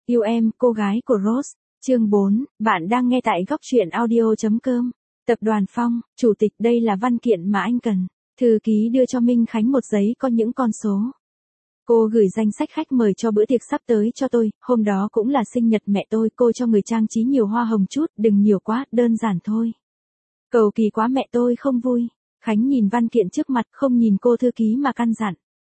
Yêu em, cô gái của Rose. Chương 4, bạn đang nghe tại góc truyện audio.com. Tập đoàn Phong, chủ tịch, đây là văn kiện mà anh cần. Thư ký đưa cho Minh Khánh một giấy có những con số. Cô gửi danh sách khách mời cho bữa tiệc sắp tới cho tôi, hôm đó cũng là sinh nhật mẹ tôi, cô cho người trang trí nhiều hoa hồng chút, đừng nhiều quá, đơn giản thôi. Cầu kỳ quá, mẹ tôi không vui. Khánh nhìn văn kiện trước mặt, không nhìn cô thư ký mà căn dặn.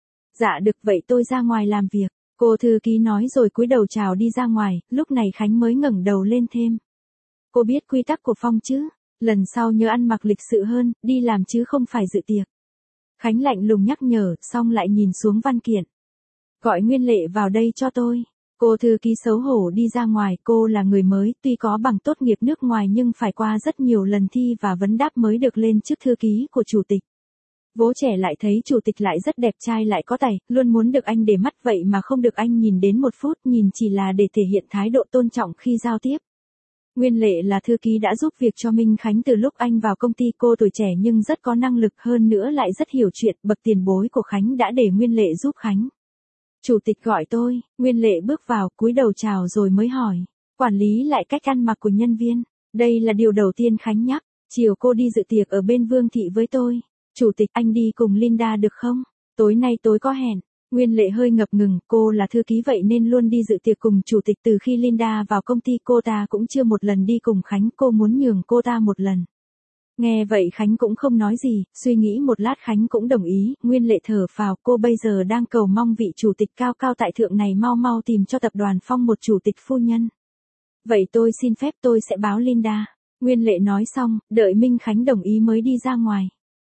Dạ được, vậy tôi ra ngoài làm việc. Cô thư ký nói rồi cúi đầu chào đi ra ngoài, lúc này Khánh mới ngẩng đầu lên thêm. Cô biết quy tắc của Phong chứ, lần sau nhớ ăn mặc lịch sự hơn, đi làm chứ không phải dự tiệc. Khánh lạnh lùng nhắc nhở, xong lại nhìn xuống văn kiện. Gọi Nguyên Lệ vào đây cho tôi. Cô thư ký xấu hổ đi ra ngoài, cô là người mới, tuy có bằng tốt nghiệp nước ngoài nhưng phải qua rất nhiều lần thi và vấn đáp mới được lên chức thư ký của chủ tịch. Vố trẻ lại thấy chủ tịch lại rất đẹp trai lại có tài, luôn muốn được anh để mắt vậy mà không được anh nhìn đến một phút, nhìn chỉ là để thể hiện thái độ tôn trọng khi giao tiếp. Nguyên Lệ là thư ký đã giúp việc cho Minh Khánh từ lúc anh vào công ty, cô tuổi trẻ nhưng rất có năng lực, hơn nữa lại rất hiểu chuyện, bậc tiền bối của Khánh đã để Nguyên Lệ giúp Khánh. Chủ tịch gọi tôi, Nguyên Lệ bước vào, cúi đầu chào rồi mới hỏi. Quản lý lại cách ăn mặc của nhân viên. Đây là điều đầu tiên Khánh nhắc. Chiều cô đi dự tiệc ở bên Vương Thị với tôi. Chủ tịch, anh đi cùng Linda được không? Tối nay tối có hẹn. Nguyên Lệ hơi ngập ngừng, cô là thư ký vậy nên luôn đi dự tiệc cùng chủ tịch, từ khi Linda vào công ty cô ta cũng chưa một lần đi cùng Khánh, cô muốn nhường cô ta một lần. Nghe vậy Khánh cũng không nói gì, suy nghĩ một lát Khánh cũng đồng ý. Nguyên Lệ thở phào, cô bây giờ đang cầu mong vị chủ tịch cao cao tại thượng này mau mau tìm cho tập đoàn Phong một chủ tịch phu nhân. Vậy tôi xin phép, tôi sẽ báo Linda. Nguyên Lệ nói xong, đợi Minh Khánh đồng ý mới đi ra ngoài.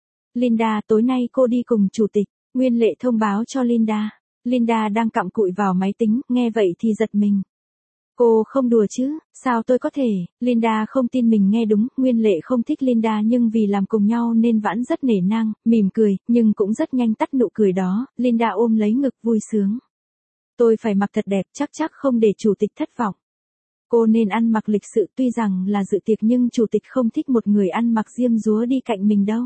Linda, tối nay cô đi cùng chủ tịch. Nguyên Lệ thông báo cho Linda. Linda đang cặm cụi vào máy tính, nghe vậy thì giật mình. Cô không đùa chứ, sao tôi có thể? Linda không tin mình nghe đúng, Nguyên Lệ không thích Linda nhưng vì làm cùng nhau nên vẫn rất nể nang, mỉm cười, nhưng cũng rất nhanh tắt nụ cười đó. Linda ôm lấy ngực vui sướng. Tôi phải mặc thật đẹp, chắc không để chủ tịch thất vọng. Cô nên ăn mặc lịch sự, tuy rằng là dự tiệc nhưng chủ tịch không thích một người ăn mặc diêm dúa đi cạnh mình đâu.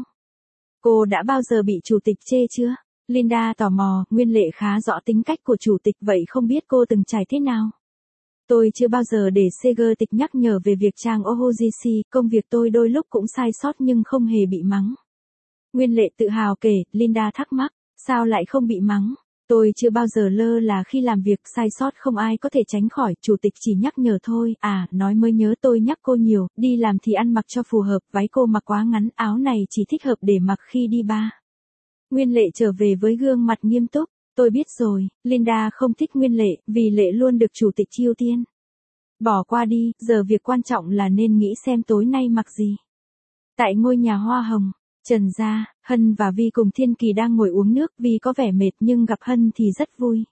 Cô đã bao giờ bị chủ tịch chê chưa? Linda tò mò, Nguyên Lệ khá rõ tính cách của chủ tịch, vậy không biết cô từng trải thế nào? Tôi chưa bao giờ để Seger tịch nhắc nhở về việc trang Ohojishi, công việc tôi đôi lúc cũng sai sót nhưng không hề bị mắng. Nguyên Lệ tự hào kể. Linda thắc mắc, sao lại không bị mắng? Tôi chưa bao giờ lơ là khi làm việc, sai sót không ai có thể tránh khỏi, chủ tịch chỉ nhắc nhở thôi. À, nói mới nhớ, tôi nhắc cô nhiều, đi làm thì ăn mặc cho phù hợp, váy cô mặc quá ngắn, áo này chỉ thích hợp để mặc khi đi bar. Nguyên Lệ trở về với gương mặt nghiêm túc. Tôi biết rồi. Linda không thích Nguyên Lệ, vì Lệ luôn được chủ tịch chiêu tiên. Bỏ qua đi, giờ việc quan trọng là nên nghĩ xem tối nay mặc gì. Tại ngôi nhà hoa hồng, Trần gia, Hân và Vi cùng Thiên Kỳ đang ngồi uống nước, Vi có vẻ mệt nhưng gặp Hân thì rất vui.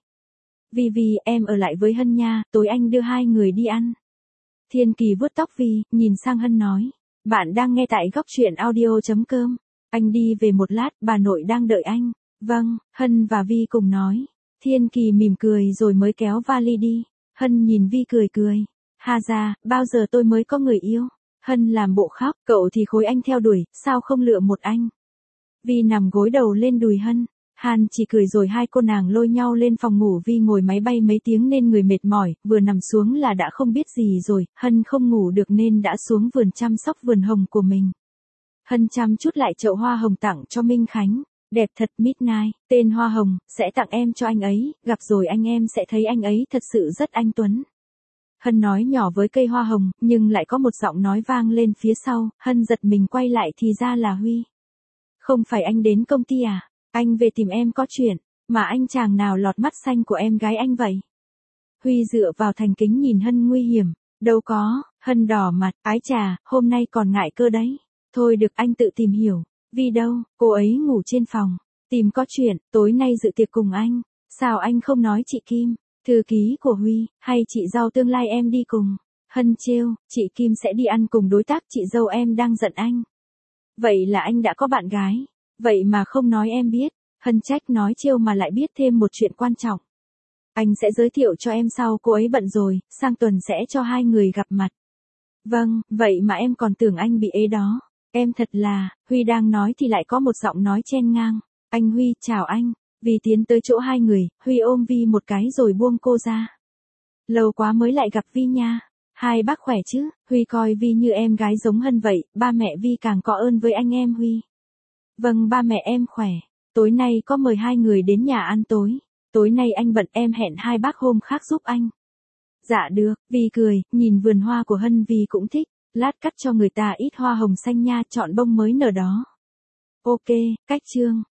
Vi, em ở lại với Hân nha, tối anh đưa hai người đi ăn. Thiên Kỳ vuốt tóc Vi, nhìn sang Hân nói. Bạn đang nghe tại góc truyện audio.com. Anh đi về một lát, bà nội đang đợi anh. Vâng, Hân và Vi cùng nói. Thiên Kỳ mỉm cười rồi mới kéo vali đi. Hân nhìn Vi cười cười. Ha ra, bao giờ tôi mới có người yêu? Hân làm bộ khóc, cậu thì khối anh theo đuổi, sao không lựa một anh? Vi nằm gối đầu lên đùi Hân. Hàn chỉ cười rồi hai cô nàng lôi nhau lên phòng ngủ. Vi ngồi máy bay mấy tiếng nên người mệt mỏi, vừa nằm xuống là đã không biết gì rồi. Hân không ngủ được nên đã xuống vườn chăm sóc vườn hồng của mình. Hân chăm chút lại chậu hoa hồng tặng cho Minh Khánh. Đẹp thật, Midnight, tên hoa hồng, sẽ tặng em cho anh ấy, gặp rồi anh em sẽ thấy anh ấy thật sự rất anh tuấn. Hân nói nhỏ với cây hoa hồng, nhưng lại có một giọng nói vang lên phía sau. Hân giật mình quay lại thì ra là Huy. Không phải anh đến công ty à? Anh về tìm em có chuyện, mà anh chàng nào lọt mắt xanh của em gái anh vậy? Huy dựa vào thành kính nhìn Hân nguy hiểm. Đâu có. Hân đỏ mặt, ái chà, hôm nay còn ngại cơ đấy. Thôi được, anh tự tìm hiểu. Vi đâu, cô ấy ngủ trên phòng. Tìm có chuyện, tối nay dự tiệc cùng anh. Sao anh không nói chị Kim, thư ký của Huy, hay chị dâu tương lai em đi cùng? Hân trêu, chị Kim sẽ đi ăn cùng đối tác, chị dâu em đang giận anh. Vậy là anh đã có bạn gái, vậy mà không nói em biết. Hân trách, nói trêu mà lại biết thêm một chuyện quan trọng. Anh sẽ giới thiệu cho em sau, cô ấy bận rồi, sang tuần sẽ cho hai người gặp mặt. Vâng, vậy mà em còn tưởng anh bị ế đó. Em thật là, Huy đang nói thì lại có một giọng nói chen ngang. Anh Huy, chào anh. Vi tiến tới chỗ hai người, Huy ôm Vi một cái rồi buông cô ra. Lâu quá mới lại gặp Vi nha. Hai bác khỏe chứ? Huy coi Vi như em gái giống Hân vậy, ba mẹ Vi càng có ơn với anh em Huy. Vâng, ba mẹ em khỏe. Tối nay có mời hai người đến nhà ăn tối. Tối nay anh bận, em hẹn hai bác hôm khác giúp anh. Dạ được, Vi cười, nhìn vườn hoa của Hân Vi cũng thích. Lát cắt cho người ta ít hoa hồng xanh nha, chọn bông mới nở đó. Ok, cách chương.